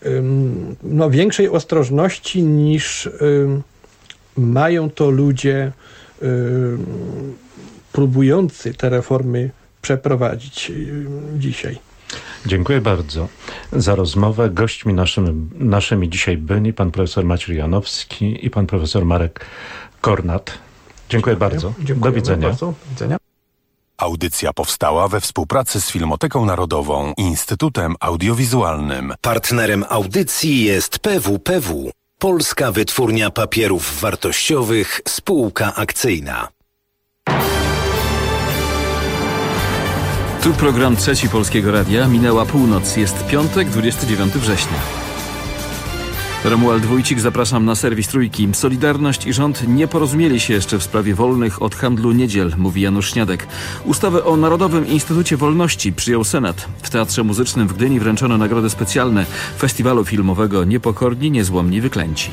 większej ostrożności niż mają to ludzie próbujący te reformy przeprowadzić dzisiaj. Dziękuję bardzo za rozmowę. Gośćmi naszymi dzisiaj byli pan profesor Maciej Janowski i pan profesor Marek Kornat. Dziękuję bardzo. Do widzenia. Bardzo. Do widzenia. Audycja powstała we współpracy z Filmoteką Narodową i Instytutem Audiowizualnym. Partnerem audycji jest PWPW, Polska Wytwórnia Papierów Wartościowych, spółka akcyjna. Tu program Trzeci Polskiego Radia. Minęła północ. Jest piątek, 29 września. Romuald Wójcik, zapraszam na serwis Trójki. Solidarność i rząd nie porozumieli się jeszcze w sprawie wolnych od handlu niedziel, mówi Janusz Śniadek. Ustawę o Narodowym Instytucie Wolności przyjął Senat. W Teatrze Muzycznym w Gdyni wręczono nagrody specjalne festiwalu filmowego Niepokorni, Niezłomni, Wyklęci.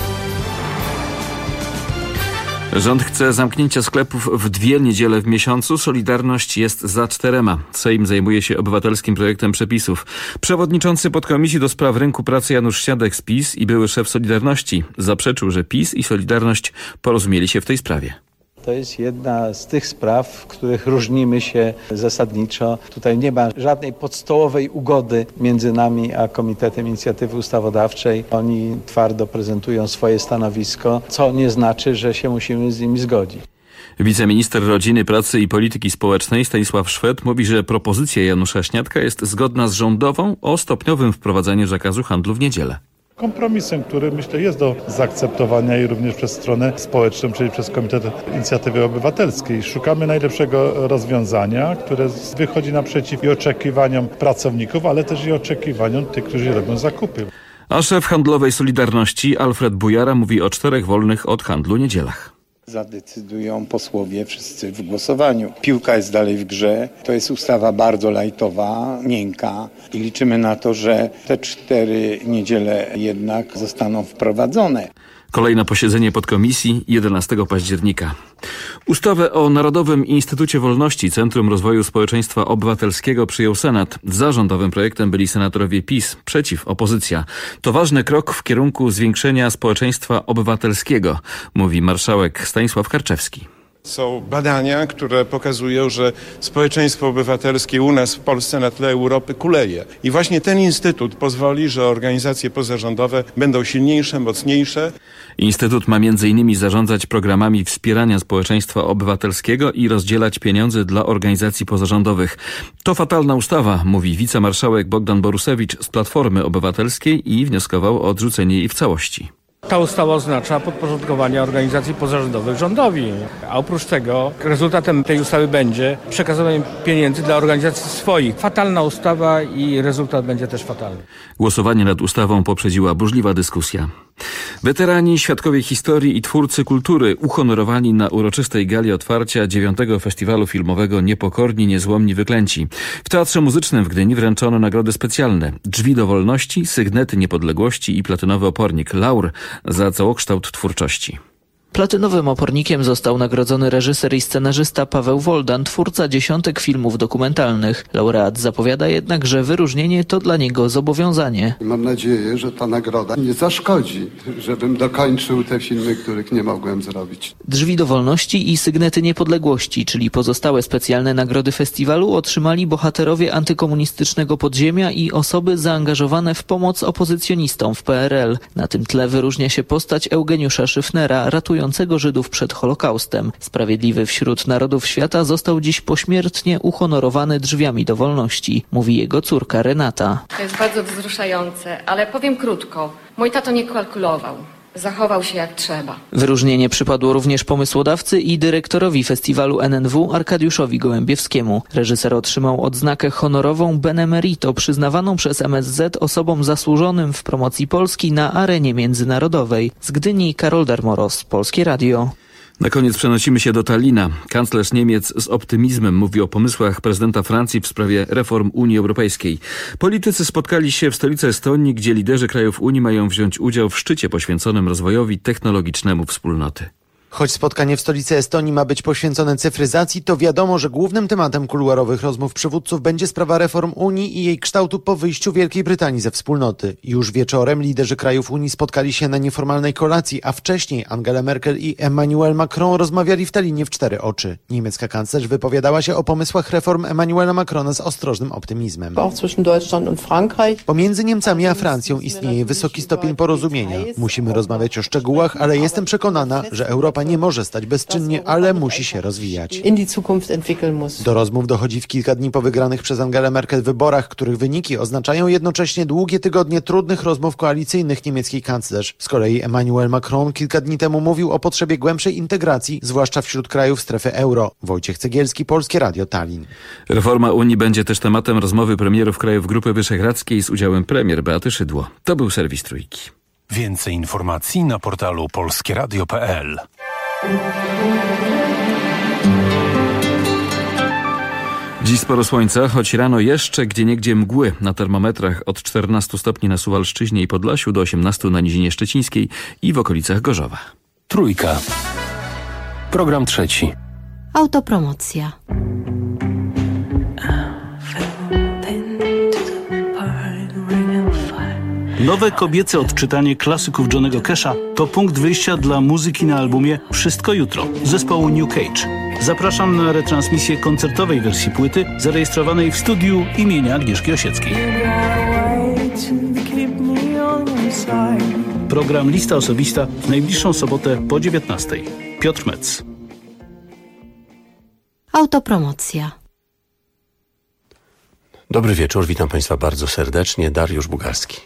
Rząd chce zamknięcia sklepów w 2 niedziele w miesiącu. Solidarność jest za 4. Sejm zajmuje się obywatelskim projektem przepisów. Przewodniczący podkomisji do spraw rynku pracy Janusz Śniadek z PiS i były szef Solidarności zaprzeczył, że PiS i Solidarność porozumieli się w tej sprawie. To jest jedna z tych spraw, w których różnimy się zasadniczo. Tutaj nie ma żadnej podstawowej ugody między nami a Komitetem Inicjatywy Ustawodawczej. Oni twardo prezentują swoje stanowisko, co nie znaczy, że się musimy z nimi zgodzić. Wiceminister Rodziny, Pracy i Polityki Społecznej Stanisław Szwed mówi, że propozycja Janusza Śniadka jest zgodna z rządową o stopniowym wprowadzaniu zakazu handlu w niedzielę. Kompromisem, który myślę jest do zaakceptowania i również przez stronę społeczną, czyli przez Komitet Inicjatywy Obywatelskiej. Szukamy najlepszego rozwiązania, które wychodzi naprzeciw i oczekiwaniom pracowników, ale też i oczekiwaniom tych, którzy robią zakupy. A szef handlowej Solidarności Alfred Bujara mówi o 4 wolnych od handlu niedzielach. Zadecydują posłowie wszyscy w głosowaniu. Piłka jest dalej w grze. To jest ustawa bardzo lajtowa, miękka i liczymy na to, że te 4 niedziele jednak zostaną wprowadzone. Kolejne posiedzenie podkomisji 11 października. Ustawę o Narodowym Instytucie Wolności Centrum Rozwoju Społeczeństwa Obywatelskiego przyjął Senat. Za rządowym projektem byli senatorowie PiS, przeciw opozycja. To ważny krok w kierunku zwiększenia społeczeństwa obywatelskiego, mówi marszałek Stanisław Karczewski. Są badania, które pokazują, że społeczeństwo obywatelskie u nas w Polsce na tle Europy kuleje. I właśnie ten instytut pozwoli, że organizacje pozarządowe będą silniejsze, mocniejsze. Instytut ma m.in. zarządzać programami wspierania społeczeństwa obywatelskiego i rozdzielać pieniądze dla organizacji pozarządowych. To fatalna ustawa, mówi wicemarszałek Bogdan Borusewicz z Platformy Obywatelskiej i wnioskował o odrzucenie jej w całości. Ta ustawa oznacza podporządkowanie organizacji pozarządowych rządowi, a oprócz tego rezultatem tej ustawy będzie przekazywanie pieniędzy dla organizacji swoich. Fatalna ustawa i rezultat będzie też fatalny. Głosowanie nad ustawą poprzedziła burzliwa dyskusja. Weterani, świadkowie historii i twórcy kultury uhonorowani na uroczystej gali otwarcia 9. Festiwalu Filmowego Niepokorni, Niezłomni, Wyklęci. W Teatrze Muzycznym w Gdyni wręczono nagrody specjalne. Drzwi do wolności, sygnety niepodległości i platynowy opornik Laur za całokształt twórczości. Platynowym opornikiem został nagrodzony reżyser i scenarzysta Paweł Woldan, twórca dziesiątek filmów dokumentalnych. Laureat zapowiada jednak, że wyróżnienie to dla niego zobowiązanie. Mam nadzieję, że ta nagroda nie zaszkodzi, żebym dokończył te filmy, których nie mogłem zrobić. Drzwi do wolności i sygnety niepodległości, czyli pozostałe specjalne nagrody festiwalu, otrzymali bohaterowie antykomunistycznego podziemia i osoby zaangażowane w pomoc opozycjonistom w PRL. Na tym tle wyróżnia się postać Eugeniusza Szyfnera, ratującego Żydów przed Holokaustem. Sprawiedliwy wśród narodów świata został dziś pośmiertnie uhonorowany drzwiami do wolności, mówi jego córka Renata. To jest bardzo wzruszające, ale powiem krótko. Mój tato nie kalkulował. Zachował się jak trzeba. Wyróżnienie przypadło również pomysłodawcy i dyrektorowi festiwalu NNW Arkadiuszowi Gołębiewskiemu. Reżyser otrzymał odznakę honorową Benemerito przyznawaną przez MSZ osobom zasłużonym w promocji Polski na arenie międzynarodowej. Z Gdyni Karol Darmoros, Polskie Radio. Na koniec przenosimy się do Tallina. Kanclerz Niemiec z optymizmem mówi o pomysłach prezydenta Francji w sprawie reform Unii Europejskiej. Politycy spotkali się w stolicy Estonii, gdzie liderzy krajów Unii mają wziąć udział w szczycie poświęconym rozwojowi technologicznemu wspólnoty. Choć spotkanie w stolicy Estonii ma być poświęcone cyfryzacji, to wiadomo, że głównym tematem kuluarowych rozmów przywódców będzie sprawa reform Unii i jej kształtu po wyjściu Wielkiej Brytanii ze wspólnoty. Już wieczorem liderzy krajów Unii spotkali się na nieformalnej kolacji, a wcześniej Angela Merkel i Emmanuel Macron rozmawiali w Tallinie w 4 oczy. Niemiecka kanclerz wypowiadała się o pomysłach reform Emmanuela Macrona z ostrożnym optymizmem. Pomiędzy Niemcami a Francją istnieje wysoki stopień porozumienia. Musimy rozmawiać o szczegółach, ale jestem przekonana, że Europa nie może stać bezczynnie, ale musi się rozwijać. Do rozmów dochodzi w kilka dni po wygranych przez Angelę Merkel wyborach, których wyniki oznaczają jednocześnie długie tygodnie trudnych rozmów koalicyjnych niemieckiej kanclerz. Z kolei Emmanuel Macron kilka dni temu mówił o potrzebie głębszej integracji, zwłaszcza wśród krajów strefy euro. Wojciech Cegielski, Polskie Radio Tallinn. Reforma Unii będzie też tematem rozmowy premierów krajów Grupy Wyszehradzkiej z udziałem premier Beaty Szydło. To był serwis Trójki. Więcej informacji na portalu polskieradio.pl. Dziś sporo słońca, choć rano jeszcze gdzieniegdzie mgły. Na termometrach od 14 stopni na Suwalszczyźnie i Podlasiu do 18 na Nizinie Szczecińskiej i w okolicach Gorzowa. Trójka. Program trzeci. Autopromocja. Nowe kobiece odczytanie klasyków Johnnego Casha to punkt wyjścia dla muzyki na albumie Wszystko jutro zespołu New Cage. Zapraszam na retransmisję koncertowej wersji płyty zarejestrowanej w studiu imienia Agnieszki Osieckiej. Program Lista Osobista w najbliższą sobotę po 19:00. Piotr Metz. Autopromocja. Dobry wieczór, witam Państwa bardzo serdecznie. Dariusz Bugalski.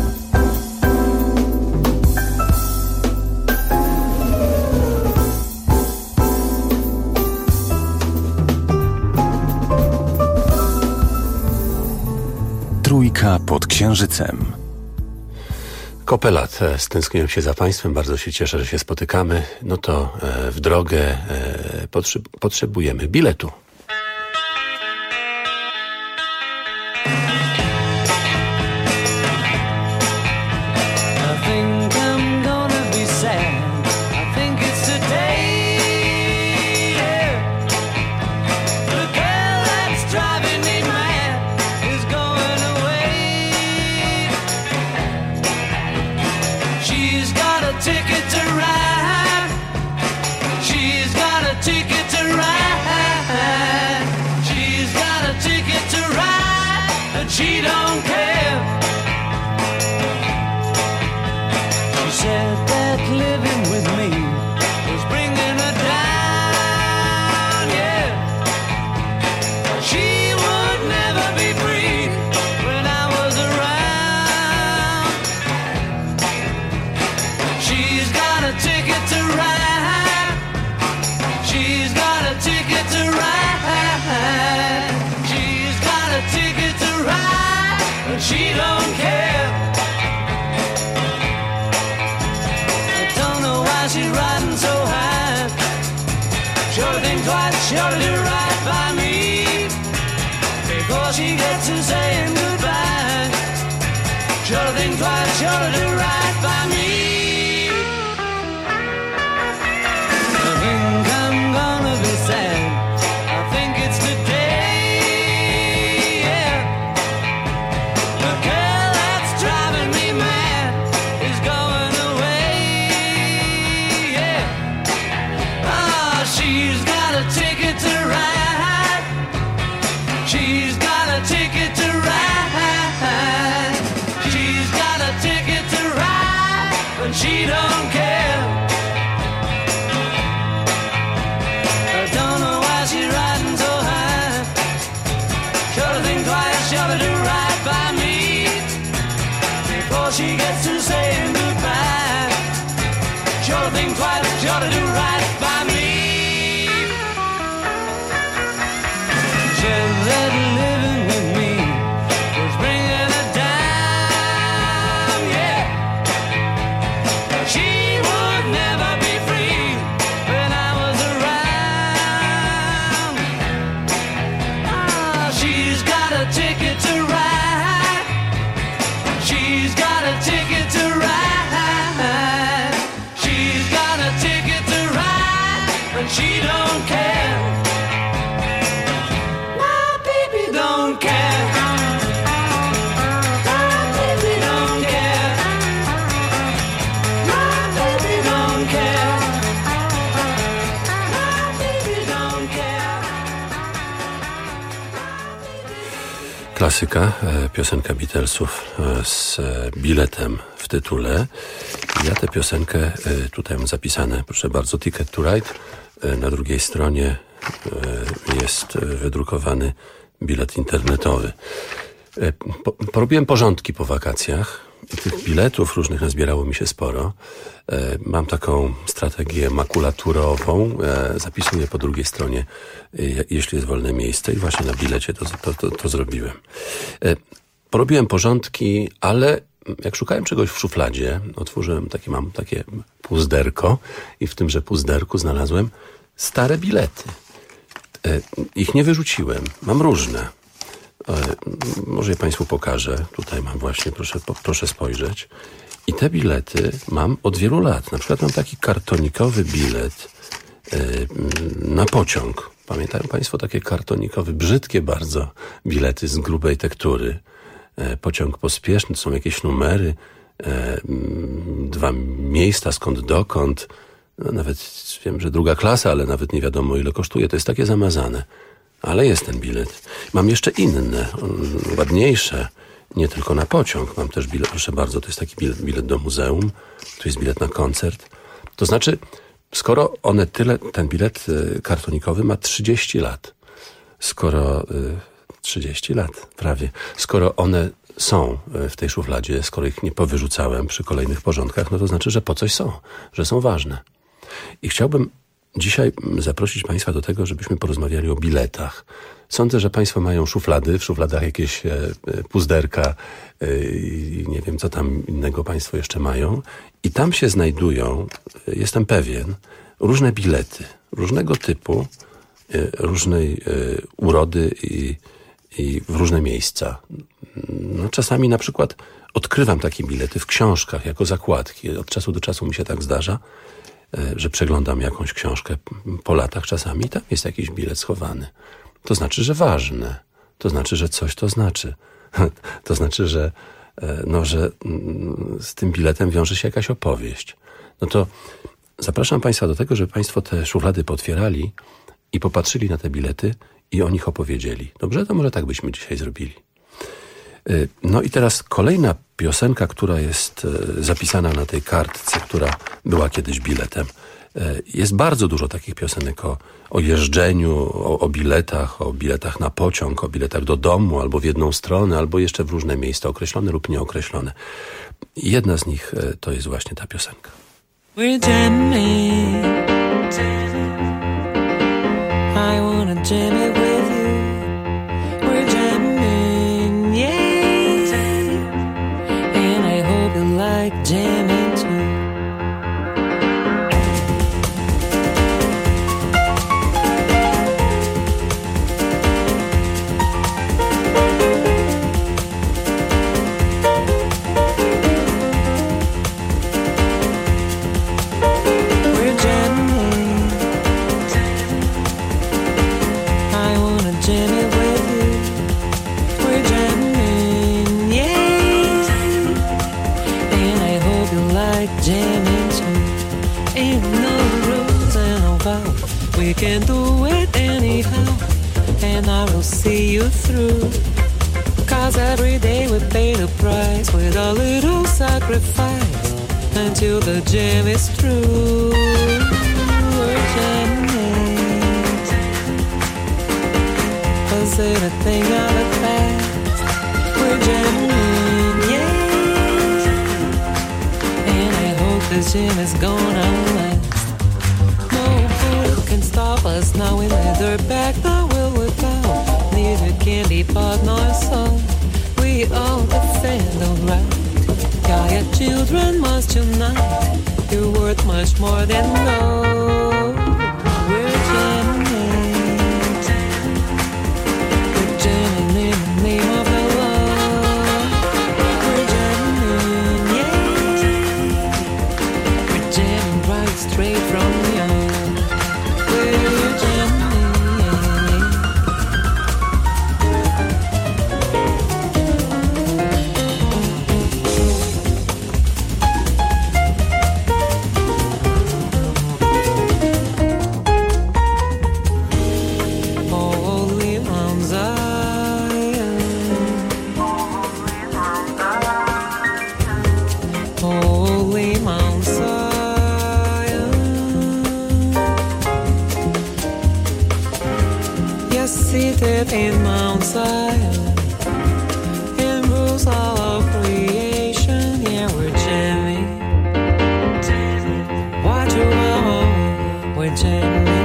Trójka pod Księżycem. Kopę lat stęskniłem się za Państwem, bardzo się cieszę, że się spotykamy. No to w drogę potrzebujemy biletu. She don't care. She said that living with me was bringing her down, yeah. She would never be free when I was around. She's got a ticket to ride. She's got a ticket to ride. She's got a ticket to ride, but she don't care. I don't know why she's riding so high. Sure think twice, sure to do right by me before she gets to saying goodbye. Sure think twice, sure to do right by me. I think I'm gonna be sad. I think it's today, yeah. The girl that's driving me mad is going away, yeah. Ah, she's got a ticket to ride. She's got a ticket to ride. She's got a ticket to ride, but she don't care. I don't know why she's riding so high. Sure to think twice, sure to do right by me before she gets to saying goodbye. Sure to think twice, sure to do right by me. Said that living with me was bringing her down, yeah. She would never be free when I was around. Ah, she's got a ticket to ride. She's got a ticket to klasyka, piosenka Beatlesów z biletem w tytule. Ja tę piosenkę, tutaj mam zapisane, proszę bardzo, Ticket to Ride. Na drugiej stronie jest wydrukowany bilet internetowy. Porobiłem porządki po wakacjach. Tych biletów różnych nazbierało mi się sporo. Mam taką strategię makulaturową. Zapisuję po drugiej stronie, jeśli jest wolne miejsce, i właśnie na bilecie to zrobiłem. Porobiłem porządki, ale jak szukałem czegoś w szufladzie, otworzyłem mam takie puzderko i w tymże puzderku znalazłem stare bilety. Ich nie wyrzuciłem. Mam różne. Może je Państwu pokażę. Tutaj mam właśnie, proszę spojrzeć. I te bilety mam od wielu lat. Na przykład mam taki kartonikowy bilet na pociąg. Pamiętają Państwo takie kartonikowe, brzydkie bardzo bilety z grubej tektury? Pociąg pospieszny, to są jakieś numery, 2 miejsca, skąd dokąd. No, nawet wiem, że 2. klasa, ale nawet nie wiadomo, ile kosztuje. To jest takie zamazane. Ale jest ten bilet. Mam jeszcze inne, ładniejsze, nie tylko na pociąg. Mam też bilet, proszę bardzo, to jest taki bilet do muzeum, tu jest bilet na koncert. To znaczy, skoro one ten bilet kartonikowy ma 30 lat, skoro 30 lat prawie, skoro one są w tej szufladzie, skoro ich nie powyrzucałem przy kolejnych porządkach, no to znaczy, że po coś są, że są ważne. I chciałbym dzisiaj zaprosić Państwa do tego, żebyśmy porozmawiali o biletach. Sądzę, że Państwo mają szuflady, w szufladach jakieś puzderka i nie wiem, co tam innego Państwo jeszcze mają. I tam się znajdują, jestem pewien, różne bilety, różnego typu, różnej urody i w różne miejsca. No, czasami na przykład odkrywam takie bilety w książkach jako zakładki. Od czasu do czasu mi się tak zdarza, że przeglądam jakąś książkę po latach czasami i tam jest jakiś bilet schowany. To znaczy, że ważne. To znaczy, że coś to znaczy. To znaczy, że z tym biletem wiąże się jakaś opowieść. No to zapraszam Państwa do tego, żeby Państwo te szuflady pootwierali i popatrzyli na te bilety i o nich opowiedzieli. Dobrze? To może tak byśmy dzisiaj zrobili. No i teraz kolejna piosenka, która jest zapisana na tej kartce, która była kiedyś biletem. Jest bardzo dużo takich piosenek o jeżdżeniu, o biletach na pociąg, o biletach do domu, albo w jedną stronę, albo jeszcze w różne miejsca, określone lub nieokreślone. Jedna z nich to jest właśnie ta piosenka. We're jamming. I wanna jam it with you. We're jamming, yeah. And I hope you like jamming too. We can do it anyhow, and I will see you through. 'Cause every day we pay the price with a little sacrifice until the jam is through. We're jamming. Was it a thing of the past? We're jamming, yeah. And I hope this jam is gonna last. Can stop us now in the back the will without. Neither can be part nor soul. We all defend the right. Gaia children must unite. You're worth much more than gold. We're jamming. We're jamming in the name of the Lord. We're jamming, yeah. We're jamming right straight from the earth. within Mount Zion, in Bruce all of creation, yeah, we're jamming. What you want, we're jamming.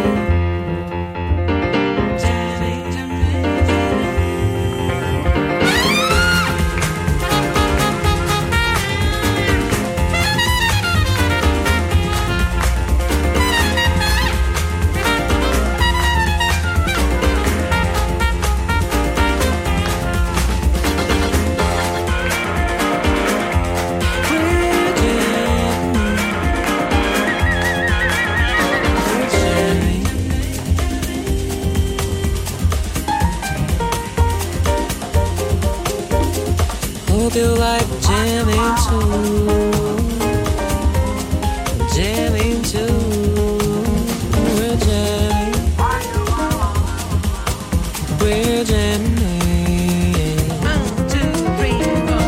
Hope you like jamming too, jamming too. We're jamming, we're jamming. 1, 2, 3, 4.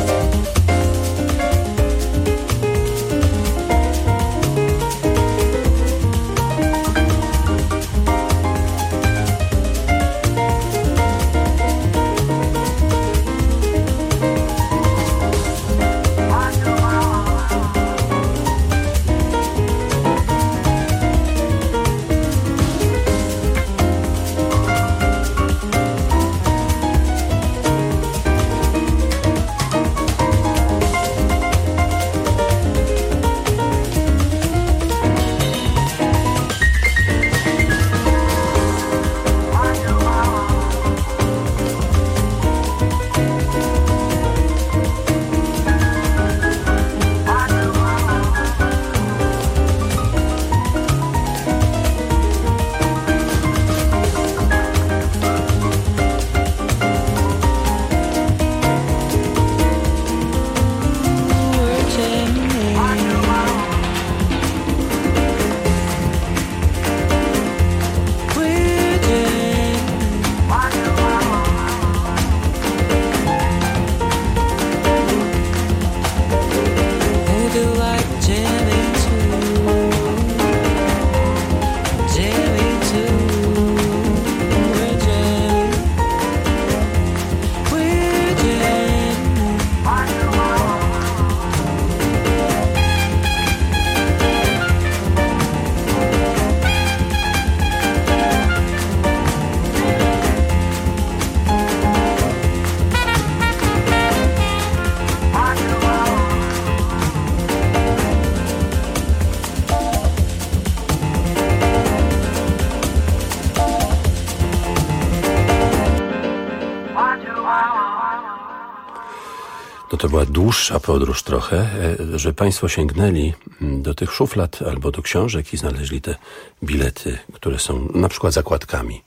To była dłuższa podróż trochę, że Państwo sięgnęli do tych szuflad albo do książek i znaleźli te bilety, które są na przykład zakładkami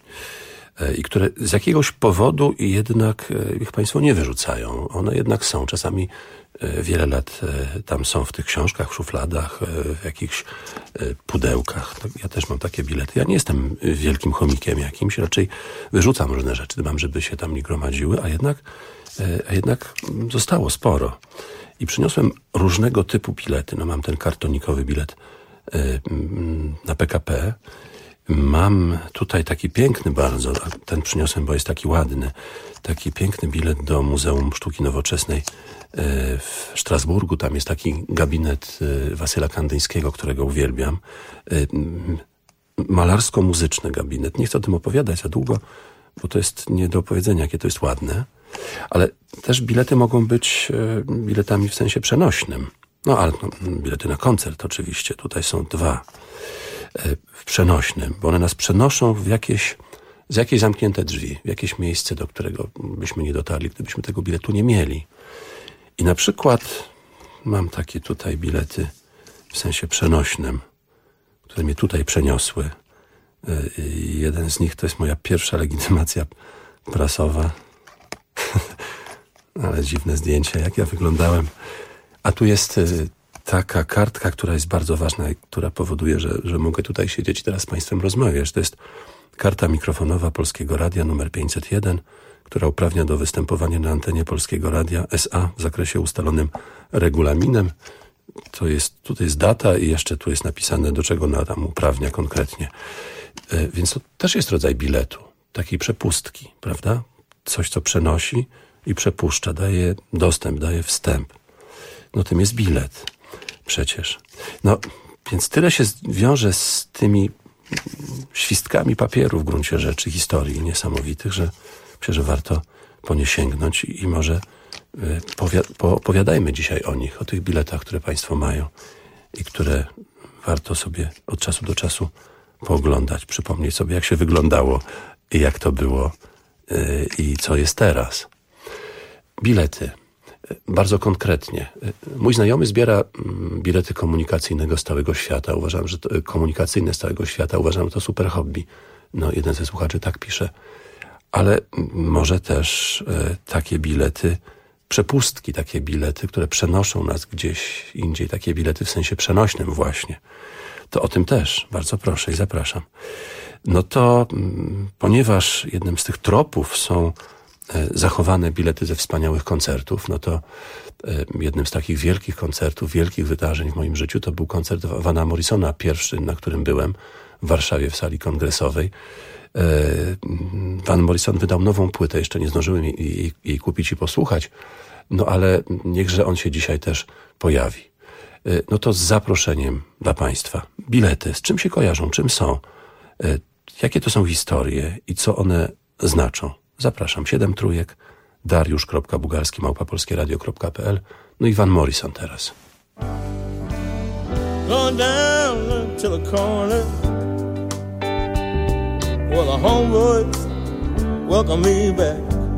i które z jakiegoś powodu jednak ich Państwo nie wyrzucają. One jednak są. Czasami wiele lat tam są w tych książkach, w szufladach, w jakichś pudełkach. Ja też mam takie bilety. Ja nie jestem wielkim chomikiem jakimś, raczej wyrzucam różne rzeczy. Dbam, żeby się tam nie gromadziły, a jednak zostało sporo. I przyniosłem różnego typu bilety. No mam ten kartonikowy bilet na PKP. Mam tutaj taki piękny bardzo, ten przyniosłem, bo jest taki ładny, taki piękny bilet do Muzeum Sztuki Nowoczesnej w Strasburgu. Tam jest taki gabinet Wasyla Kandyńskiego, którego uwielbiam. Malarsko-muzyczny gabinet. Nie chcę o tym opowiadać za długo, bo to jest nie do opowiedzenia, jakie to jest ładne. Ale też bilety mogą być biletami w sensie przenośnym. No ale bilety na koncert oczywiście. Tutaj są dwa w przenośnym, bo one nas przenoszą w jakieś zamknięte drzwi, w jakieś miejsce, do którego byśmy nie dotarli, gdybyśmy tego biletu nie mieli. I na przykład mam takie tutaj bilety w sensie przenośnym, które mnie tutaj przeniosły. Jeden z nich to jest moja pierwsza legitymacja prasowa. Ale dziwne zdjęcie, jak ja wyglądałem. A tu jest taka kartka, która jest bardzo ważna i która powoduje, że mogę tutaj siedzieć i teraz z Państwem rozmawiać. To jest karta mikrofonowa Polskiego Radia numer 501, która uprawnia do występowania na antenie Polskiego Radia SA w zakresie ustalonym regulaminem. Tutaj jest data i jeszcze tu jest napisane, do czego ona tam uprawnia konkretnie. Więc to też jest rodzaj biletu. takiej przepustki, prawda? Coś, co przenosi i przepuszcza, daje dostęp, daje wstęp. No tym jest bilet przecież. No, więc tyle się wiąże z tymi świstkami papieru w gruncie rzeczy, historii niesamowitych, że myślę, że warto po nie sięgnąć i może opowiadajmy dzisiaj o nich, o tych biletach, które państwo mają i które warto sobie od czasu do czasu pooglądać, przypomnieć sobie, jak się wyglądało i jak to było i co jest teraz. Bilety. Bardzo konkretnie. Mój znajomy zbiera bilety komunikacyjnego z całego świata. Uważam, że komunikacyjne z całego świata, uważam, że to super hobby. No, jeden ze słuchaczy tak pisze. Ale może też takie bilety, przepustki, takie bilety, które przenoszą nas gdzieś indziej, takie bilety w sensie przenośnym właśnie. To o tym też bardzo proszę i zapraszam. No to ponieważ jednym z tych tropów są zachowane bilety ze wspaniałych koncertów, no to jednym z takich wielkich koncertów, wielkich wydarzeń w moim życiu to był koncert Vana Morrisona, pierwszy, na którym byłem w Warszawie w sali kongresowej. Van Morrison wydał nową płytę, jeszcze nie zdążyłem jej kupić i posłuchać, no ale niechże on się dzisiaj też pojawi. No to z zaproszeniem dla państwa. Bilety, z czym się kojarzą, czym są, jakie to są historie i co one znaczą. Zapraszam, 7 trójek, dariusz.bugalski@polskieradio.pl. No i Van Morrison teraz. Go down to the corner where the homeboys welcome me back.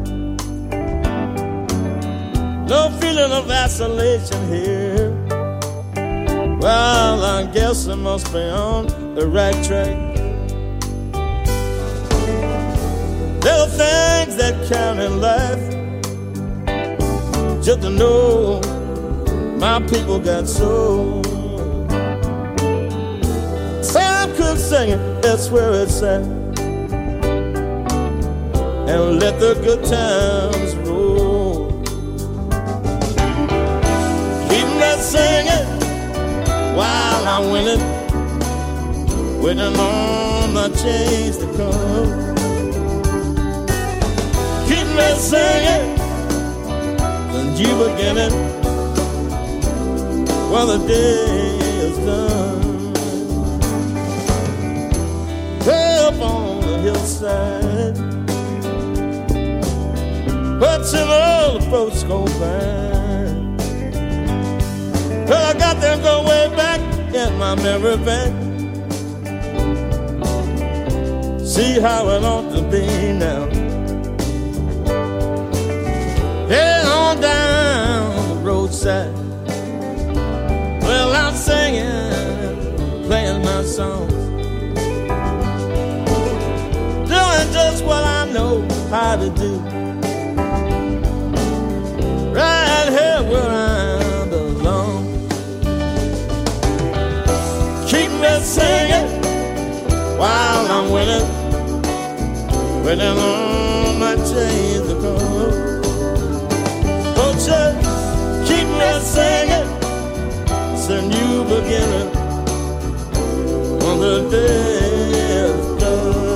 No feeling of isolation here. Well, I guess I must be on the right track. There are things that count in life. Just to know my people got soul. Sam could sing it, that's where it's at. And let the good times roll. Keep me singing while I'm winning, waiting on the change to come. Keep me singing, and you beginning while the day is done. Way up on the hillside, watching all the folks go by. Well, I got them go way back in my memory bank. See how it ought to be now. Head on down the roadside. Well, I'm singing, playing my songs, doing just what I know how to do. Right here where I belong. Keep me singing while I'm winning, waiting on my change to come. Don't you keep me singing, it's a new beginning on the day is done.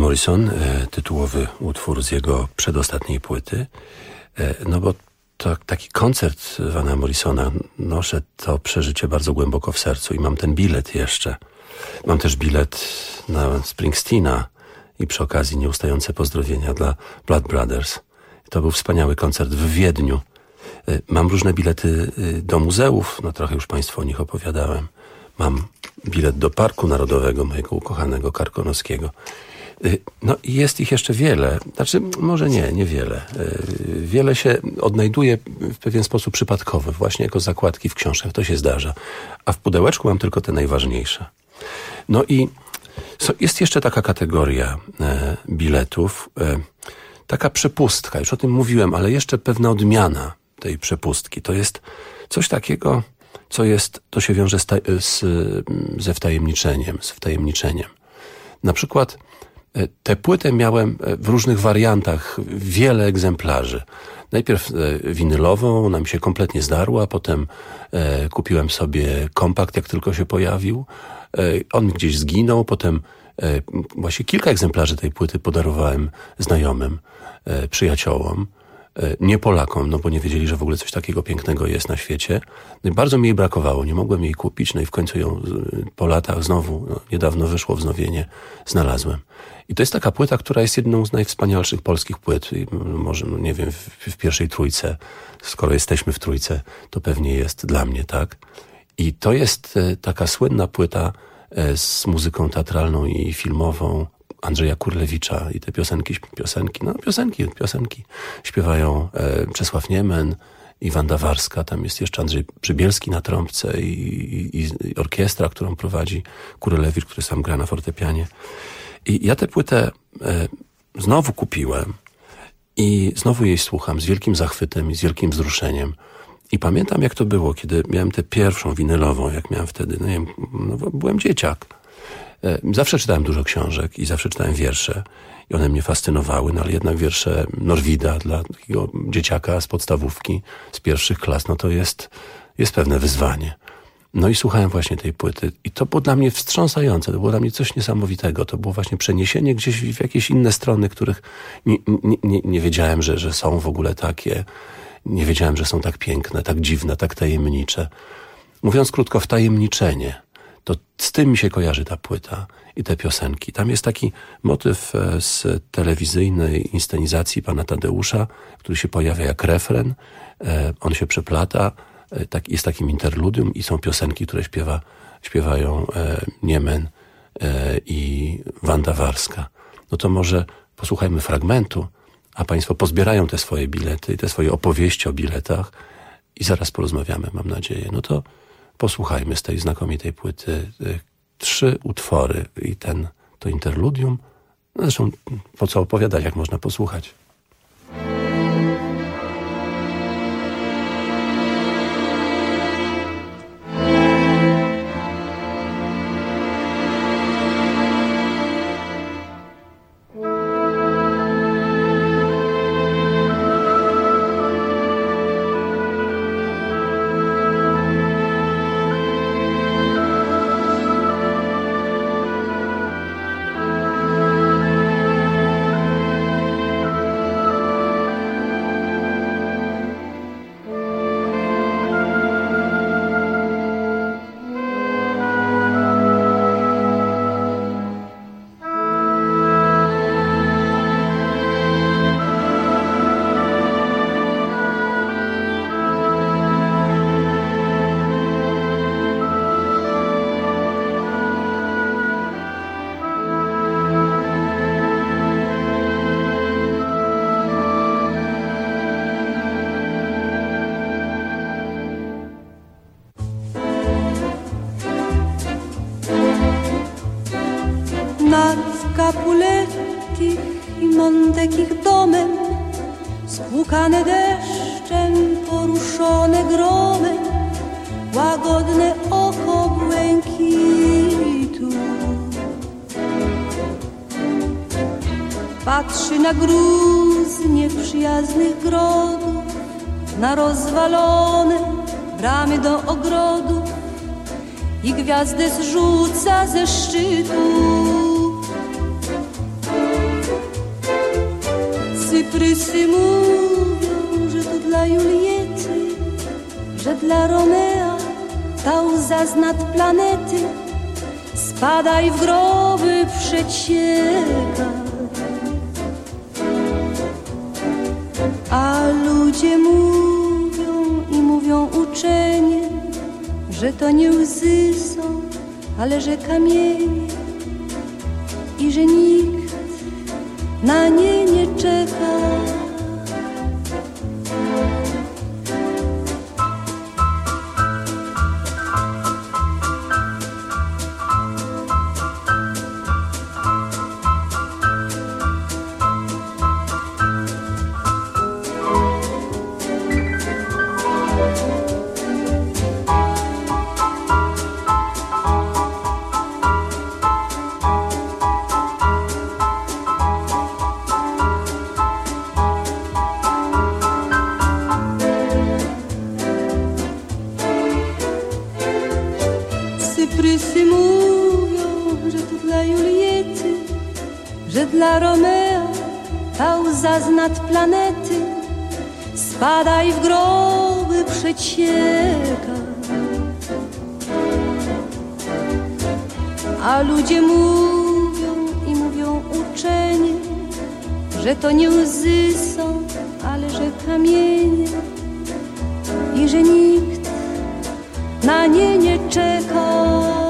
Morrison, tytułowy utwór z jego przedostatniej płyty. No bo taki koncert Vana Morrisona, noszę to przeżycie bardzo głęboko w sercu i mam ten bilet jeszcze. Mam też bilet na Springsteena i przy okazji nieustające pozdrowienia dla Blood Brothers. To był wspaniały koncert w Wiedniu. Mam różne bilety do muzeów, no trochę już Państwu o nich opowiadałem. Mam bilet do Parku Narodowego mojego ukochanego Karkonoskiego. No i jest ich jeszcze wiele. Znaczy, może niewiele. Wiele się odnajduje w pewien sposób przypadkowy, właśnie jako zakładki w książkach. To się zdarza. A w pudełeczku mam tylko te najważniejsze. No i jest jeszcze taka kategoria biletów, taka przepustka. Już o tym mówiłem, ale jeszcze pewna odmiana tej przepustki. To jest coś takiego, to się wiąże ze wtajemniczeniem. Na przykład tę płytę miałem w różnych wariantach, wiele egzemplarzy. Najpierw winylową, ona mi się kompletnie zdarła, potem kupiłem sobie kompakt, jak tylko się pojawił. On mi gdzieś zginął, potem właśnie kilka egzemplarzy tej płyty podarowałem znajomym, przyjaciołom, nie Polakom, no bo nie wiedzieli, że w ogóle coś takiego pięknego jest na świecie. No i bardzo mi jej brakowało, nie mogłem jej kupić, no i w końcu ją po latach znowu, niedawno wyszło wznowienie, znalazłem. I to jest taka płyta, która jest jedną z najwspanialszych polskich płyt. Może, nie wiem, w pierwszej trójce, skoro jesteśmy w trójce, to pewnie jest dla mnie, tak? I to jest taka słynna płyta z muzyką teatralną i filmową Andrzeja Kurlewicza i te piosenki śpiewają Czesław Niemen i Wanda Warska. Tam jest jeszcze Andrzej Przybielski na trąbce i orkiestra, którą prowadzi Kurlewicz, który sam gra na fortepianie. I ja tę płytę znowu kupiłem i znowu jej słucham z wielkim zachwytem i z wielkim wzruszeniem. I pamiętam, jak to było, kiedy miałem tę pierwszą winylową, jak miałem wtedy, no nie wiem, byłem dzieciak. Zawsze czytałem dużo książek i zawsze czytałem wiersze i one mnie fascynowały, no ale jednak wiersze Norwida dla takiego dzieciaka z podstawówki, z pierwszych klas, no to jest pewne wyzwanie. No i słuchałem właśnie tej płyty i to było dla mnie wstrząsające, to było dla mnie coś niesamowitego, to było właśnie przeniesienie gdzieś w jakieś inne strony, których nie wiedziałem, że są w ogóle takie, nie wiedziałem, że są tak piękne, tak dziwne, tak tajemnicze. Mówiąc krótko, wtajemniczenie. To z tym mi się kojarzy ta płyta i te piosenki. Tam jest taki motyw z telewizyjnej inscenizacji pana Tadeusza, który się pojawia jak refren. On się przeplata, jest takim interludium i są piosenki, które śpiewają Niemen i Wanda Warska. No to może posłuchajmy fragmentu, a państwo pozbierają te swoje bilety i te swoje opowieści o biletach i zaraz porozmawiamy, mam nadzieję. No to posłuchajmy z tej znakomitej płyty 3 utwory i to interludium. Zresztą po co opowiadać, jak można posłuchać. Capuletti i Montekich domem, spłukane deszczem, poruszone gromem, łagodne oko błękitu. Patrzy na gruz nieprzyjaznych grodów, na rozwalone bramy do ogrodów i gwiazdę zrzuca ze szczytu. Cyprysy mówią, że to dla Juliety, że dla Romea ta łza z nad planety spadaj w groby przecieka. A ludzie mówią i mówią uczenie, że to nie łzy są, ale że kamienie i że nikt na nie nie czeka. Cyprysy mówią, że to dla Juliety, że dla Romea ta łza z nad planety spadaj w groby przecieka. A ludzie mówią i mówią uczenie, że to nie łzy są, ale że kamienie i że nikt na nie nie czeka.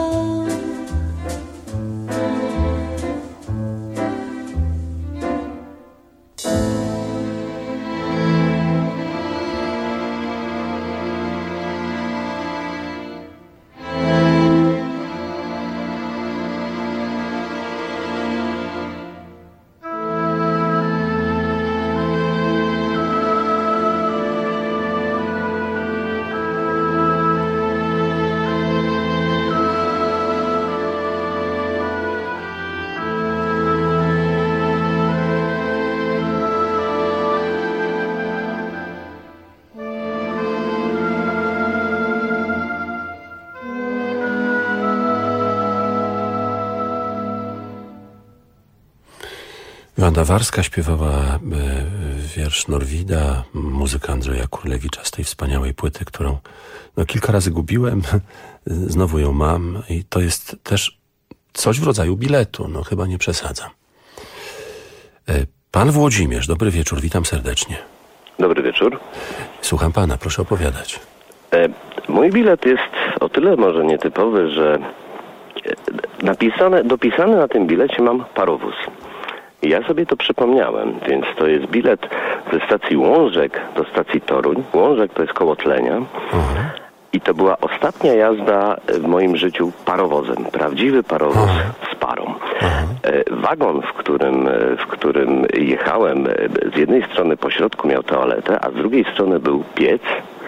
Wanda Warska śpiewała wiersz Norwida, muzyka Andrzeja Kurlewicza z tej wspaniałej płyty, którą kilka razy gubiłem, znowu ją mam i to jest też coś w rodzaju biletu, chyba nie przesadzam. Pan Włodzimierz, dobry wieczór, witam serdecznie. Dobry wieczór. Słucham pana, proszę opowiadać. Mój bilet jest o tyle może nietypowy, że dopisany na tym bilecie mam parowóz. Ja sobie to przypomniałem, więc to jest bilet ze stacji Łążek do stacji Toruń. Łążek to jest koło Tlenia. I to była ostatnia jazda w moim życiu parowozem. Prawdziwy parowóz z parą. Wagon, w którym jechałem, z jednej strony po środku miał toaletę, a z drugiej strony był piec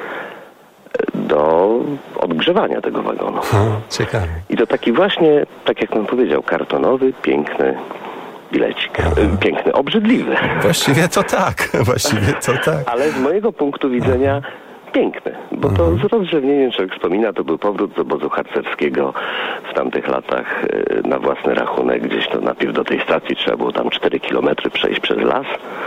do odgrzewania tego wagonu. Ciekawe. I to taki właśnie, tak jak pan powiedział, kartonowy, piękny bilecik. Piękny, obrzydliwy. Właściwie to tak. Ale z mojego punktu widzenia piękny, bo to z rozdrzewnieniem człowiek wspomina, to był powrót do obozu harcerskiego w tamtych latach na własny rachunek, gdzieś to najpierw do tej stacji trzeba było tam 4 kilometry przejść przez las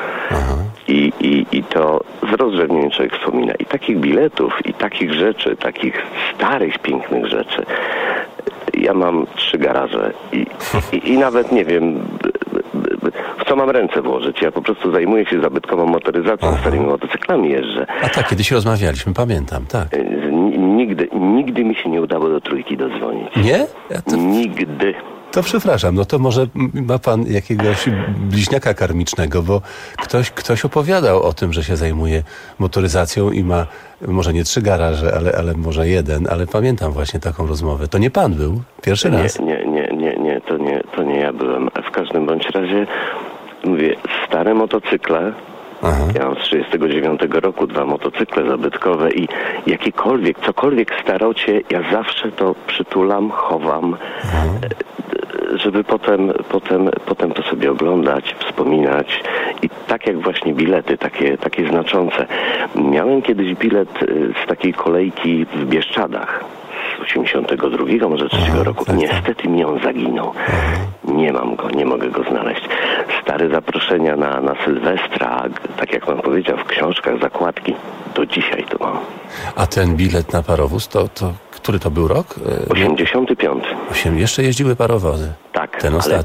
i to z rozdrzewnieniem człowiek wspomina. I takich biletów, i takich rzeczy, takich starych, pięknych rzeczy, ja mam 3 garaże i nawet nie wiem, w co mam ręce włożyć. Ja po prostu zajmuję się zabytkową motoryzacją, starymi motocyklami jeżdżę. A tak, kiedyś rozmawialiśmy, pamiętam, tak. Nigdy mi się nie udało do Trójki dodzwonić. Nie? Nigdy. To przepraszam, to może ma pan jakiegoś bliźniaka karmicznego, bo ktoś opowiadał o tym, że się zajmuje motoryzacją i ma może nie 3 garaże, ale może 1, ale pamiętam właśnie taką rozmowę. To nie pan był? Pierwszy raz? Nie, to nie ja byłem. W każdym bądź razie, mówię, stare motocykle. Ja mam z 1939 roku 2 motocykle zabytkowe i cokolwiek starocie, ja zawsze to przytulam, chowam, żeby potem to sobie oglądać, wspominać i tak jak właśnie bilety, takie znaczące. Miałem kiedyś bilet z takiej kolejki w Bieszczadach z 82, może 3 roku. Niestety mi on zaginął. Nie mam go, nie mogę go znaleźć. Stare zaproszenia na Sylwestra, tak jak pan powiedział, w książkach zakładki, do dzisiaj to mam. A ten bilet na parowóz, to który to był rok? 85. Jeszcze jeździły parowozy. Tak, ten ale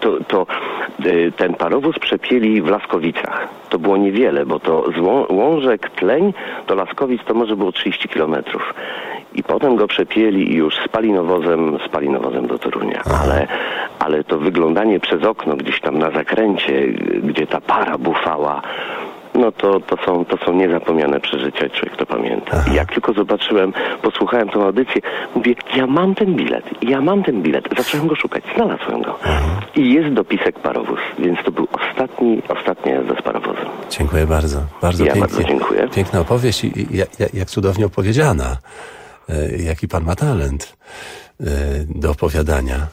ten parowóz przepięli w Laskowicach. To było niewiele, bo to z Łążek, Tleń do Laskowic to może było 30 kilometrów. I potem go przepięli już z palinowozem do Torunia. Ale to wyglądanie przez okno gdzieś tam na zakręcie, gdzie ta para bufała, no to są niezapomniane przeżycia, człowiek to pamięta. I jak tylko posłuchałem tą audycję, mówię, ja mam ten bilet. Zacząłem go szukać, znalazłem go. I jest dopisek parowóz, więc to był ostatnia jazda z parowozem. Dziękuję bardzo. Bardzo dziękuję. Piękna opowieść i jak cudownie opowiedziana. Jaki pan ma talent do opowiadania.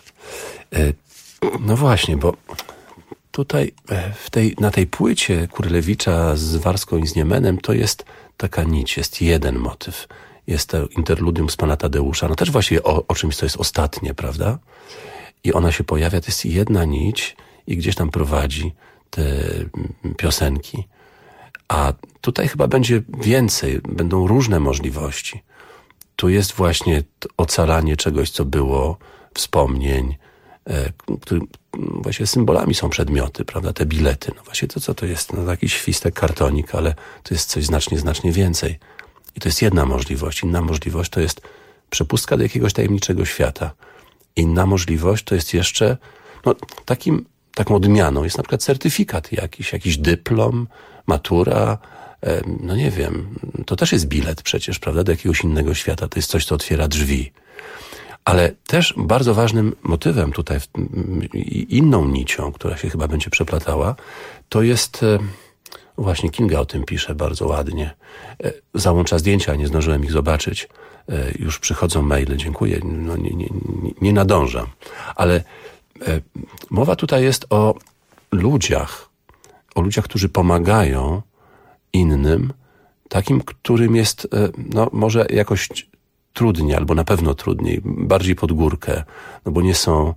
No właśnie, bo tutaj na tej płycie Kurylewicza z Warską i z Niemenem to jest taka nić, jest jeden motyw. Jest to interludium z pana Tadeusza, no też właściwie o czymś, co jest ostatnie, prawda? I ona się pojawia, to jest jedna nić i gdzieś tam prowadzi te piosenki. A tutaj chyba będzie więcej, będą różne możliwości. Tu jest właśnie ocalanie czegoś, co było, wspomnień, które właśnie symbolami są przedmioty, prawda, te bilety. No właśnie to, co to jest? No jakiś świstek, kartonik, ale to jest coś znacznie więcej. I to jest jedna możliwość. Inna możliwość to jest przepustka do jakiegoś tajemniczego świata. Inna możliwość to jest jeszcze, no taką odmianą jest na przykład certyfikat jakiś dyplom, matura, no nie wiem, to też jest bilet przecież, prawda, do jakiegoś innego świata. To jest coś, co otwiera drzwi. Ale też bardzo ważnym motywem tutaj, inną nicią, która się chyba będzie przeplatała, to jest, właśnie Kinga o tym pisze bardzo ładnie, załącza zdjęcia, nie zdążyłem ich zobaczyć, już przychodzą maile, dziękuję, no nie nadążam. Ale mowa tutaj jest o ludziach, którzy pomagają innym, takim, którym jest, no może jakoś trudniej, albo na pewno trudniej, bardziej pod górkę, no bo nie są,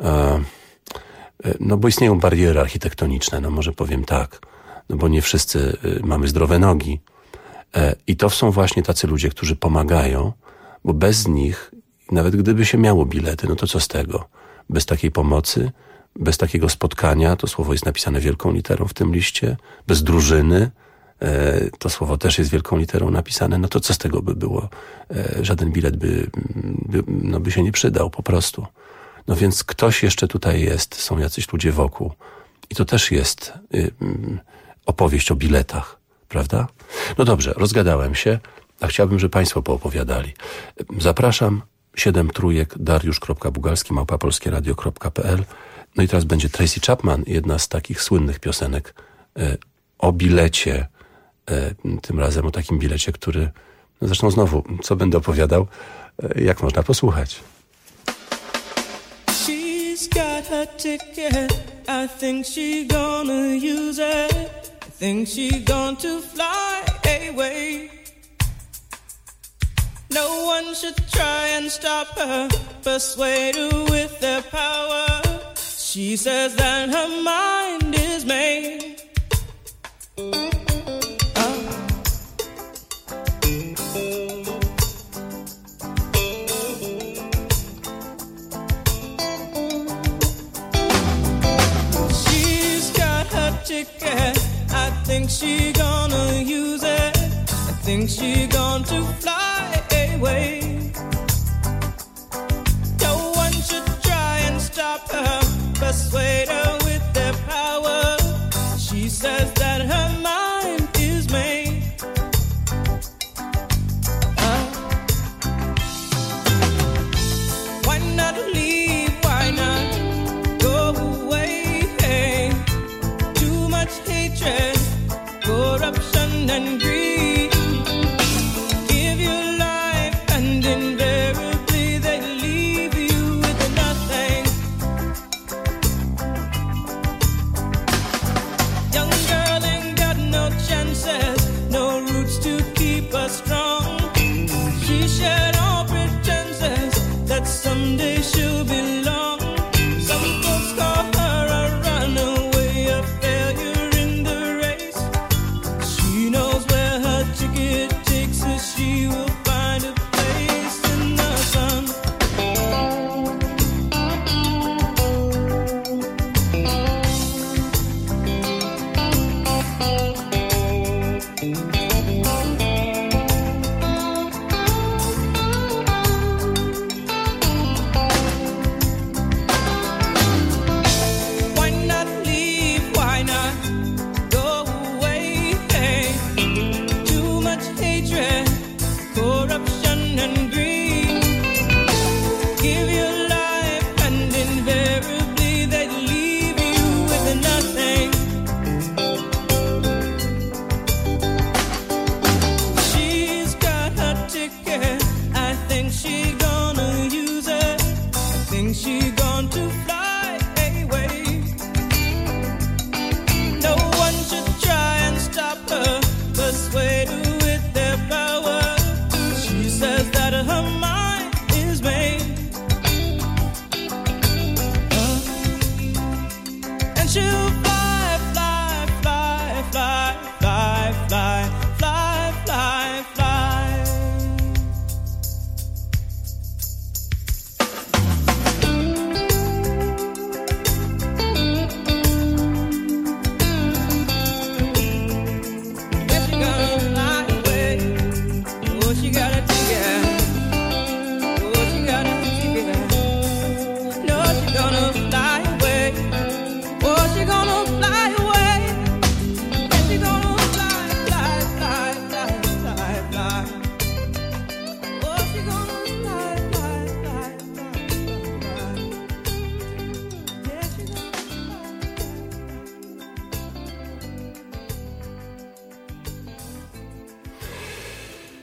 no bo istnieją bariery architektoniczne, no może powiem tak, no bo nie wszyscy mamy zdrowe nogi. I to są właśnie tacy ludzie, którzy pomagają, bo bez nich, nawet gdyby się miało bilety, no to co z tego? Bez takiej pomocy, bez takiego spotkania, to słowo jest napisane wielką literą w tym liście, bez drużyny, to słowo też jest wielką literą napisane, no to co z tego by było? Żaden bilet by się nie przydał po prostu. No więc ktoś jeszcze tutaj jest, są jacyś ludzie wokół. I to też jest opowieść o biletach, prawda? No dobrze, rozgadałem się, a chciałbym, żeby państwo poopowiadali. Zapraszam, 7 trójek, dariusz.bugalski@polskieradio.pl. No i teraz będzie Tracy Chapman, jedna z takich słynnych piosenek o bilecie, tym razem o takim bilecie, który, no zresztą znowu, co będę opowiadał, jak można posłuchać. She's got her ticket, I think she gonna use it, I think she going to fly away. No one should try and stop her, persuade her with their power. She says that her mind is made. She's got her ticket, I think she gonna use it, I think she going to fly away. No one should try and stop her, persuade her with their power. She says that her mind is made. Why not leave? Why not go away? Hey, too much hatred, corruption and greed. Give your life and invariably they leave you with nothing. Young girl ain't got no chances, no roots to keep her strong. She shed all pretenses that someday she'll belong. Some folks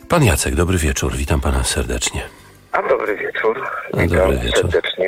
Pan Jacek, dobry wieczór. Witam pana serdecznie. A dobry wieczór. Witam dobry wieczór. serdecznie.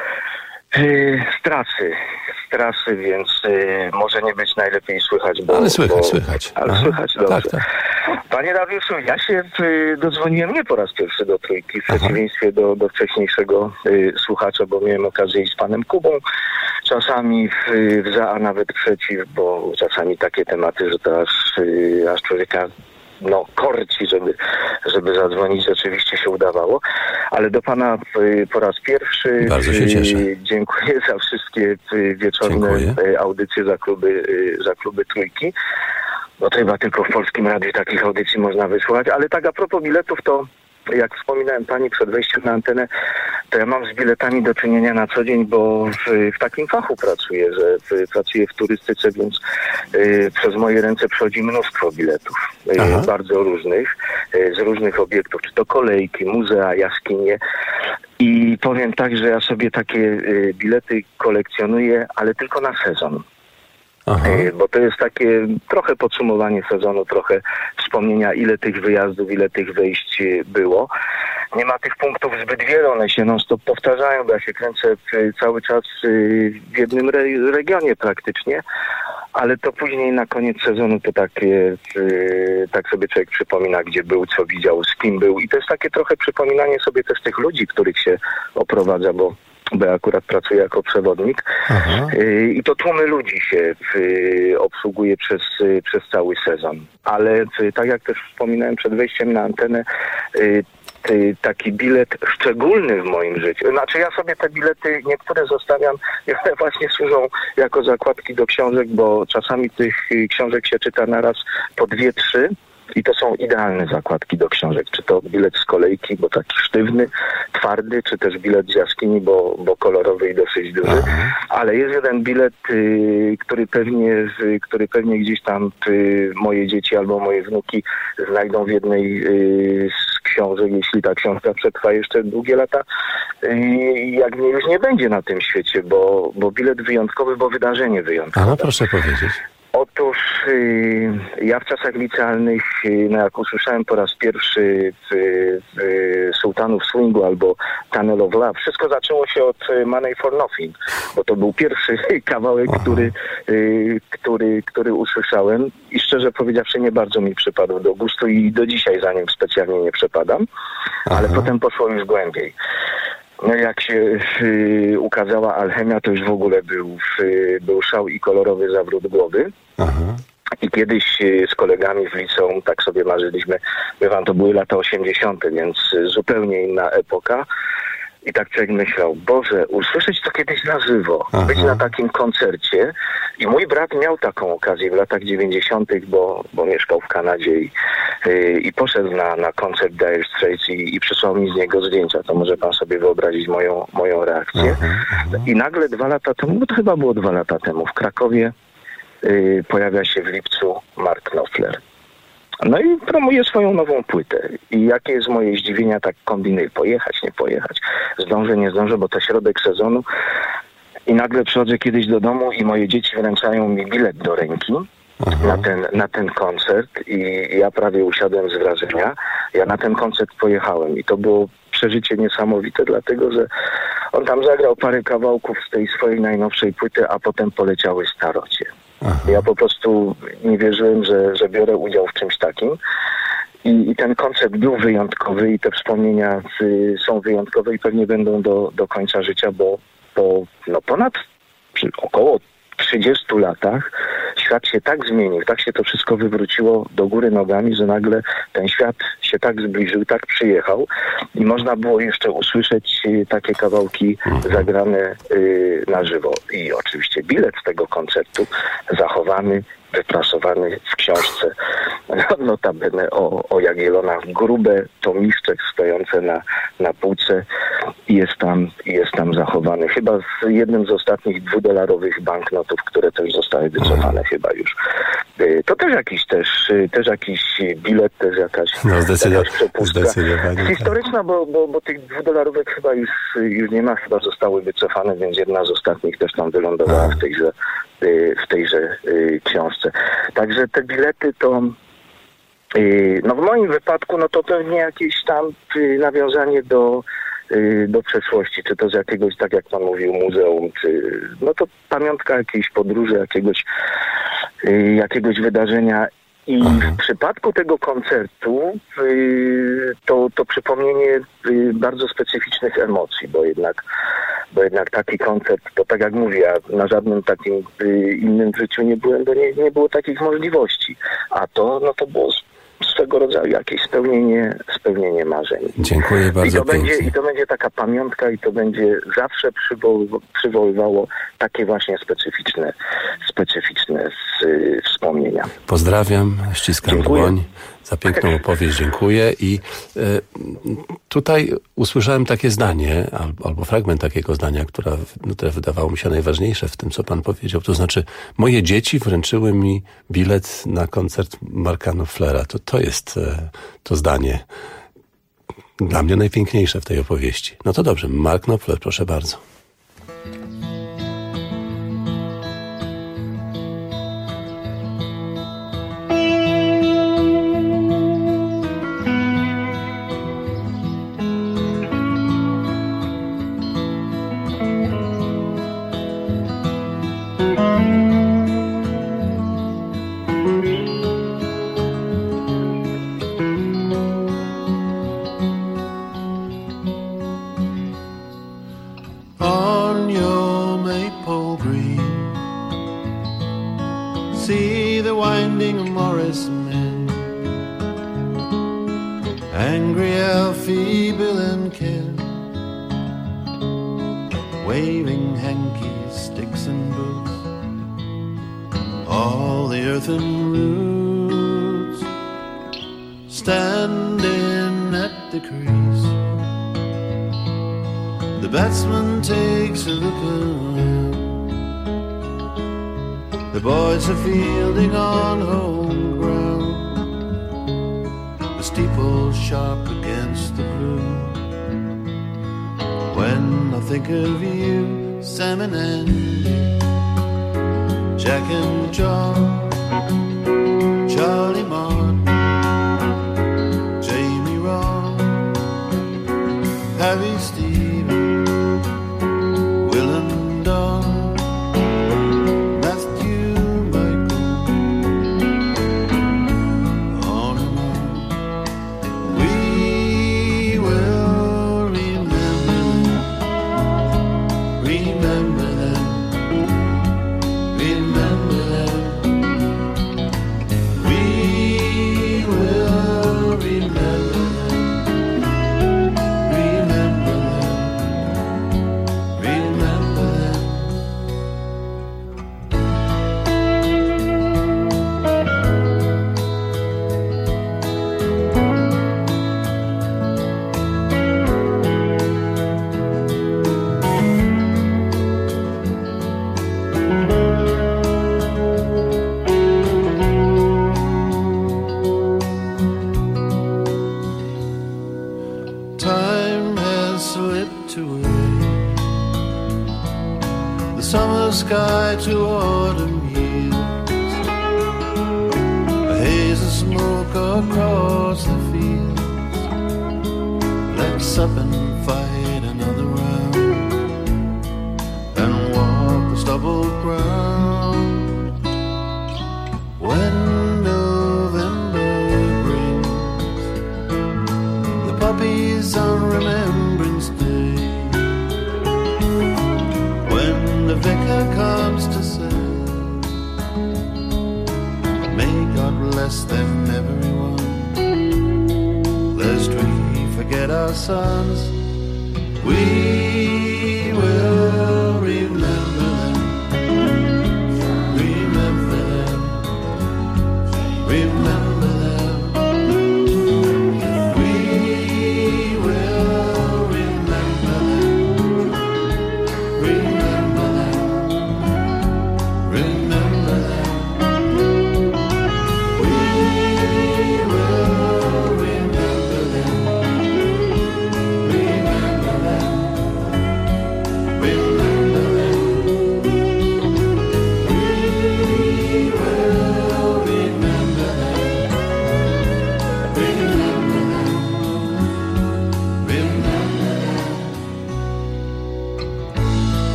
Strasy, więc może nie być najlepiej słychać, bo... Ale słychać. Ale słychać, dobrze. Tak. Panie Dariuszu, ja się dodzwoniłem nie po raz pierwszy do Trójki, w przeciwieństwie do wcześniejszego słuchacza, bo miałem okazję iść z panem Kubą, czasami w za, a nawet przeciw, bo czasami takie tematy, że to aż człowieka korci, żeby zadzwonić, oczywiście się udawało, ale do pana po raz pierwszy. Bardzo się cieszę. Dziękuję za wszystkie wieczorne audycje za kluby Trójki. Bo to chyba tylko w Polskim Radiu takich audycji można wysłuchać, ale tak a propos biletów, to jak wspominałem pani przed wejściem na antenę, to ja mam z biletami do czynienia na co dzień, bo w takim fachu pracuję, że pracuję w turystyce, więc przez moje ręce przechodzi mnóstwo biletów, bardzo różnych, z różnych obiektów, czy to kolejki, muzea, jaskinie. I powiem tak, że ja sobie takie bilety kolekcjonuję, ale tylko na sezon. Bo to jest takie trochę podsumowanie sezonu, trochę wspomnienia, ile tych wyjazdów, ile tych wejść było. Nie ma tych punktów zbyt wiele, one się non-stop powtarzają, bo ja się kręcę cały czas w jednym regionie praktycznie, ale to później na koniec sezonu to tak sobie człowiek przypomina, gdzie był, co widział, z kim był i to jest takie trochę przypominanie sobie też tych ludzi, których się oprowadza, bo ja akurat pracuję jako przewodnik i to tłumy ludzi się obsługuje przez cały sezon. Ale tak jak też wspominałem przed wejściem na antenę, taki bilet szczególny w moim życiu. Znaczy ja sobie te bilety niektóre zostawiam i one właśnie służą jako zakładki do książek, bo czasami tych książek się czyta naraz po 2-3. I to są idealne zakładki do książek. Czy to bilet z kolejki, bo taki sztywny, twardy, czy też bilet z jaskini, bo kolorowy i dosyć duży. Ale jest jeden bilet, który pewnie gdzieś tam moje dzieci albo moje wnuki znajdą w jednej z książek, jeśli ta książka przetrwa jeszcze długie lata. Jak mnie już nie będzie na tym świecie, bo bilet wyjątkowy, bo wydarzenie wyjątkowe. No proszę powiedzieć. Otóż ja w czasach licealnych, jak usłyszałem po raz pierwszy Sultanów Swingu albo Tunnel of Love, wszystko zaczęło się od Money for Nothing, bo to był pierwszy kawałek, który usłyszałem i szczerze powiedziawszy nie bardzo mi przypadł do gustu i do dzisiaj za nim specjalnie nie przepadam, ale potem poszło już głębiej. No jak się ukazała Alchemia, to już w ogóle był szał i kolorowy zawrót głowy. I kiedyś z kolegami w liceum tak sobie marzyliśmy, to były lata 80., więc zupełnie inna epoka. I tak człowiek myślał, Boże, usłyszeć to kiedyś na żywo, być na takim koncercie. I mój brat miał taką okazję w latach 90., bo mieszkał w Kanadzie i poszedł na koncert Dire Straits i przysłał mi z niego zdjęcia. To może pan sobie wyobrazić moją reakcję. I nagle 2 lata temu, bo to chyba było 2 lata temu, w Krakowie pojawia się w lipcu Mark Knopfler. No i promuje swoją nową płytę. I jakie jest moje zdziwienia, tak kombinuję, pojechać, nie pojechać, zdążę, nie zdążę, bo to środek sezonu. I nagle przychodzę kiedyś do domu i moje dzieci wręczają mi bilet do ręki na ten koncert i ja prawie usiadłem z wrażenia. Ja na ten koncert pojechałem i to było przeżycie niesamowite, dlatego że on tam zagrał parę kawałków z tej swojej najnowszej płyty, a potem poleciały starocie. Ja po prostu nie wierzyłem, że biorę udział w czymś takim. I ten koncert był wyjątkowy i te wspomnienia są wyjątkowe i pewnie będą do końca życia, bo ponad około 30 latach świat się tak zmienił, tak się to wszystko wywróciło do góry nogami, że nagle ten świat się tak zbliżył, tak przyjechał i można było jeszcze usłyszeć takie kawałki zagrane na żywo. I oczywiście bilet z tego koncertu zachowany, wyprasowany w książce, notabene o Jagiellonach, grube tomiszcze stojące na półce i jest tam zachowany. Chyba w jednym z ostatnich $2 banknotów, które też zostały wycofane chyba już. To też jakiś bilet, też jakaś przepustka historyczna, bo tych $2 chyba już nie ma, chyba zostały wycofane, więc jedna z ostatnich też tam wylądowała w tejże książce. Także te bilety No w moim wypadku, no to pewnie jakieś tam nawiązanie do przeszłości, czy to z jakiegoś, tak jak pan mówił, muzeum, czy no to pamiątka jakiejś podróży, jakiegoś wydarzenia. I w przypadku tego koncertu to przypomnienie bardzo specyficznych emocji, bo jednak taki koncert, to tak jak mówię, ja na żadnym takim innym w życiu nie byłem, bo nie było takich możliwości. A to, no to było swego rodzaju jakieś spełnienie marzeń. Dziękuję bardzo pięknie. I to będzie taka pamiątka i to będzie zawsze przywoływało takie właśnie specyficzne wspomnienia. Pozdrawiam, ściskam dłoń. Za piękną opowieść dziękuję i tutaj usłyszałem takie zdanie, albo fragment takiego zdania, które wydawało mi się najważniejsze w tym, co pan powiedział. To znaczy, moje dzieci wręczyły mi bilet na koncert Marka Knopflera. To jest to zdanie dla mnie najpiękniejsze w tej opowieści. No to dobrze, Mark Knopfler, proszę bardzo.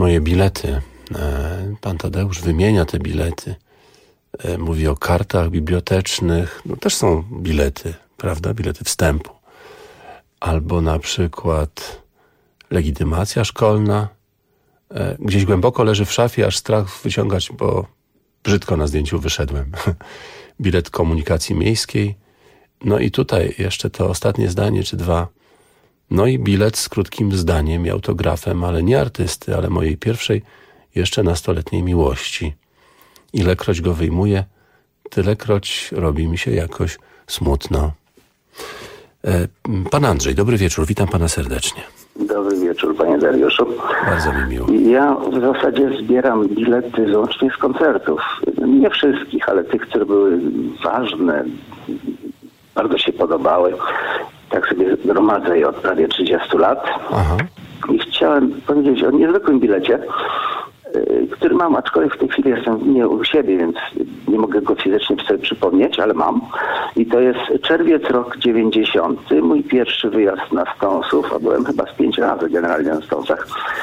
moje bilety. Pan Tadeusz wymienia te bilety. Mówi o kartach bibliotecznych. No też są bilety, prawda? Bilety wstępu. Albo na przykład legitymacja szkolna. Gdzieś głęboko leży w szafie, aż strach wyciągać, bo brzydko na zdjęciu wyszedłem. Bilet komunikacji miejskiej. No i tutaj jeszcze to ostatnie zdanie, czy dwa. No i bilet z krótkim zdaniem i autografem, ale nie artysty, ale mojej pierwszej, jeszcze nastoletniej miłości. Ilekroć go wyjmuję, tylekroć robi mi się jakoś smutno. Pan Andrzej, dobry wieczór, witam pana serdecznie. Dobry wieczór, panie Dariuszu. Bardzo mi miło. Ja w zasadzie zbieram bilety wyłącznie z koncertów. Nie wszystkich, ale tych, które były ważne, bardzo się podobały. Tak sobie gromadzę je od prawie 30 lat. Aha. I chciałem powiedzieć o niezwykłym bilecie, który mam, aczkolwiek w tej chwili jestem nie u siebie, więc nie mogę go fizycznie sobie przypomnieć, ale mam. I to jest czerwiec, rok 90. Mój pierwszy wyjazd na Stąsów, a byłem chyba z 5 razy generalnie na Stąsach,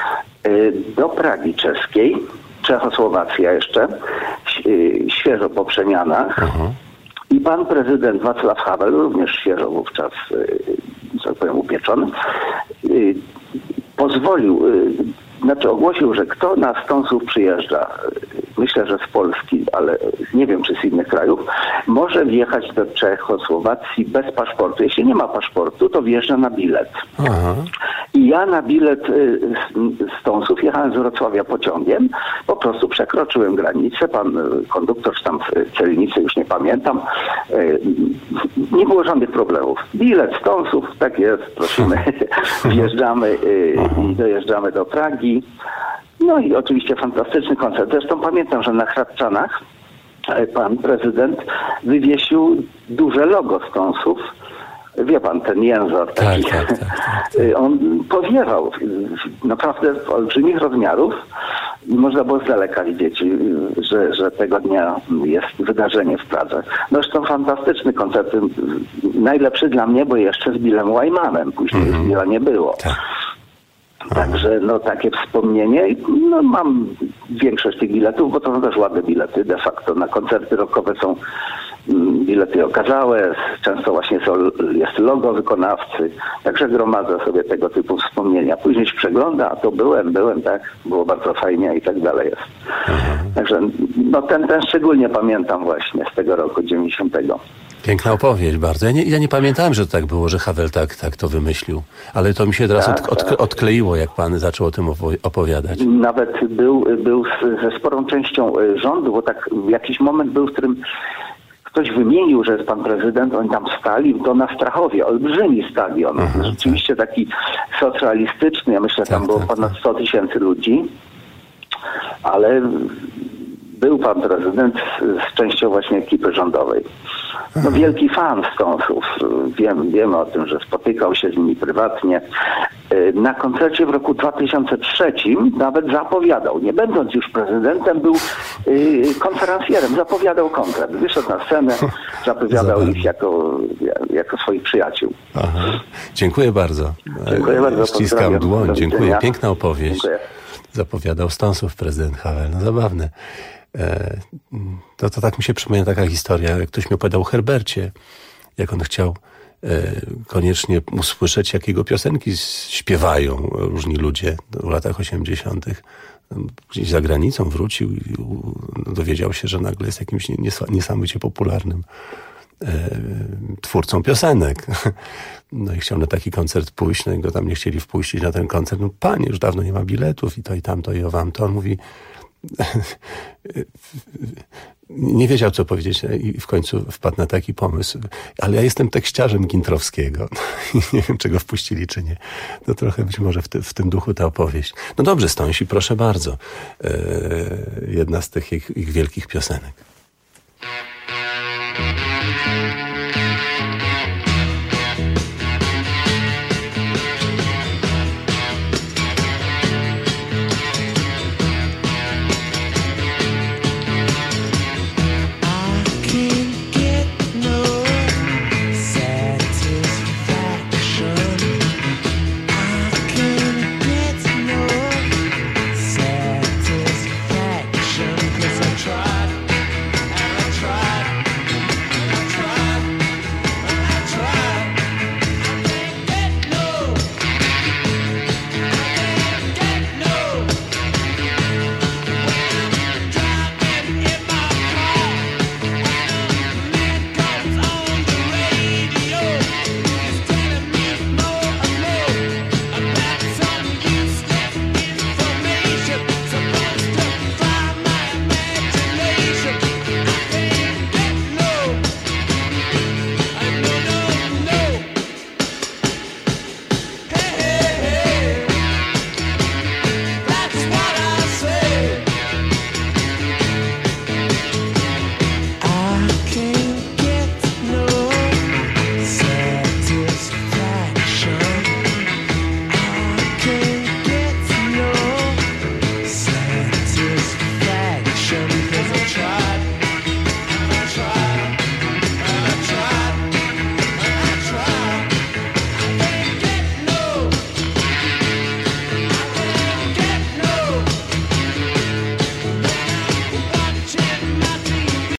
do Pragi czeskiej, Czechosłowacja jeszcze, świeżo po przemianach. Aha. I pan prezydent Wacław Havel, również świeżo wówczas, że tak powiem, upieczony, pozwolił, ogłosił, że kto na Stąsów przyjeżdża, myślę, że z Polski, ale nie wiem, czy z innych krajów, może wjechać do Czechosłowacji bez paszportu. Jeśli nie ma paszportu, to wjeżdża na bilet. Aha. I ja na bilet z Stąsów jechałem z Wrocławia pociągiem, po prostu przekroczyłem granicę, pan konduktor czy tam w celnicy, już nie pamiętam, nie było żadnych problemów. Bilet Stąsów, tak jest, prosimy, wjeżdżamy i dojeżdżamy do Pragi. No i oczywiście fantastyczny koncert. Zresztą pamiętam, że na Hradczanach pan prezydent wywiesił duże logo Stąsów. Wie pan, ten język taki. Tak. On powiewał naprawdę olbrzymich rozmiarów i można było z daleka widzieć, że tego dnia jest wydarzenie w Pradze. Zresztą fantastyczny koncert, najlepszy dla mnie, bo jeszcze z Billem Wymanem. Później już Billa nie było. Także takie wspomnienie. No, mam większość tych biletów, bo to są też ładne bilety. De facto na koncerty rockowe są bilety okazałe. Często właśnie jest logo wykonawcy. Także gromadzę sobie tego typu wspomnienia. Później się przegląda, a to byłem, tak? Było bardzo fajnie i tak dalej jest. Także ten szczególnie pamiętam właśnie z tego roku 90. Piękna opowieść bardzo. Ja nie pamiętałem, że to tak było, że Havel tak to wymyślił. Ale to mi się teraz odkleiło, jak pan zaczął o tym opowiadać. Nawet był ze sporą częścią rządu, bo tak w jakiś moment był, w którym ktoś wymienił, że jest pan prezydent, oni tam stali, to na Strachowie, olbrzymi stadion. Rzeczywiście taki socjalistyczny, ja myślę, tam było ponad 100 000 ludzi, ale był pan prezydent z częścią właśnie ekipy rządowej. No, wielki fan Stąsów. Wiemy o tym, że spotykał się z nimi prywatnie. Na koncercie w roku 2003 nawet zapowiadał, nie będąc już prezydentem, był konferencjerem, zapowiadał koncert. Wyszedł na scenę, zapowiadał ich jako swoich przyjaciół. Aha. Dziękuję bardzo. Dziękuję bardzo. Ściskam dłoń. Dziękuję. Piękna opowieść. Dziękuję. Zapowiadał Stąsów prezydent Havel. No zabawne. To tak mi się przypomina taka historia, jak ktoś mi opowiadał o Herbercie, jak on chciał koniecznie usłyszeć, jak jego piosenki śpiewają różni ludzie w latach 80. Gdzieś za granicą wrócił i dowiedział się, że nagle jest jakimś niesamowicie popularnym twórcą piosenek. No i chciał na taki koncert pójść, no i go tam nie chcieli wpuścić na ten koncert. No panie, już dawno nie ma biletów i to i tamto i owam. To on mówi, nie wiedział, co powiedzieć i w końcu wpadł na taki pomysł. Ale ja jestem tekściarzem Gintrowskiego. Nie wiem, czy go wpuścili, czy nie. No trochę być może w tym duchu ta opowieść. No dobrze, Stąsi, proszę bardzo. Jedna z tych ich wielkich piosenek.